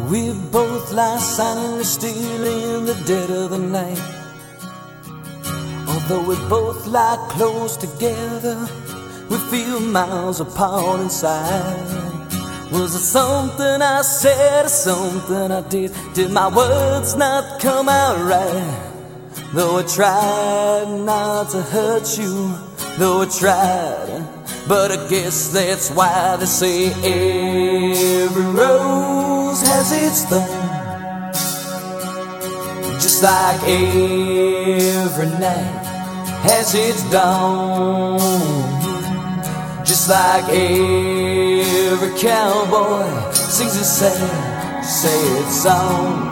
We both lie silently still in the dead of the night. Although we both lie close together, we feel miles apart inside. Was it something I said or something I did? Did my words not come out right? Though I tried not to hurt you, though I tried, but I guess that's why they say every rose has its thorn, just like every night has its dawn, just like every cowboy sings a sad song.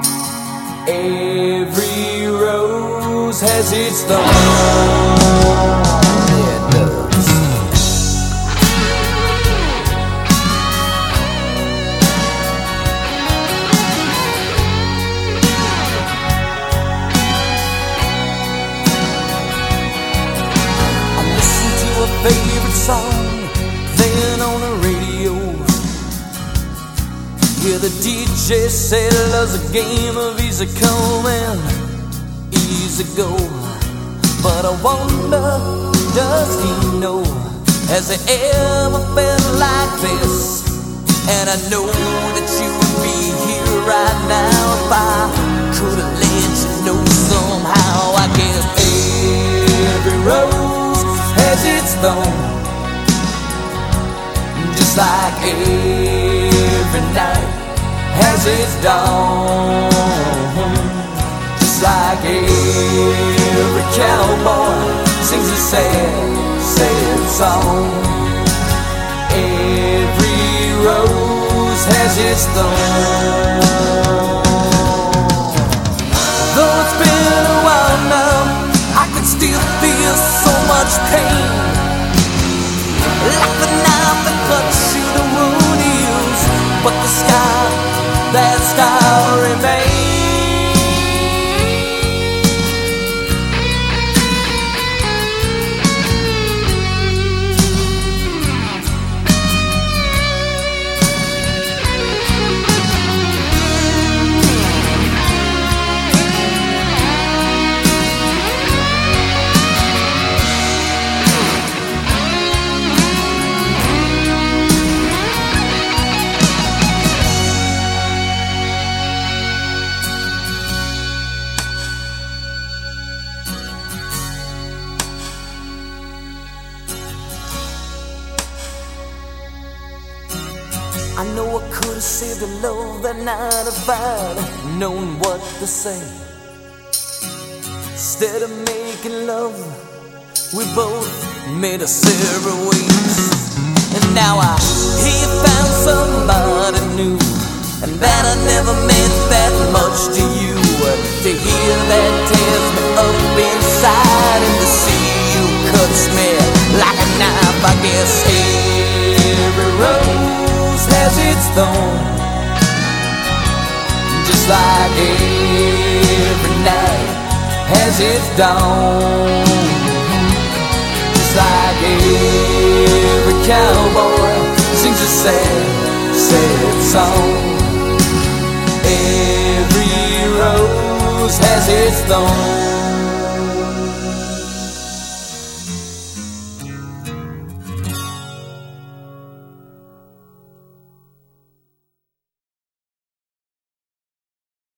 Every rose has its thorn. Yeah, it does. I listened to a favorite song then on the radio. Yeah, the DJ said love's a game of easy come and easy go. But I wonder, does he know? Has he ever felt like this? And I know that you would be here right now if I could have let you know somehow. I guess every rose has its thorn, just like every night has its dawn, just like every cowboy sings a sad song. Every rose has its thorn. Though it's been a while now, I can still feel so much pain, like the knife that cuts you the wound heals, but the scar, that scar remains. I know I could have saved the love that night if I'd known what to say. Instead of making love, we both made us separate ways. And now I hear you found somebody new, and that I never meant that much to you. To hear that tears me up inside, and to see you cuts me like a knife. I guess every rose has its thorn, just like every night has its dawn, just like every cowboy sings a sad song. Every rose has its thorn.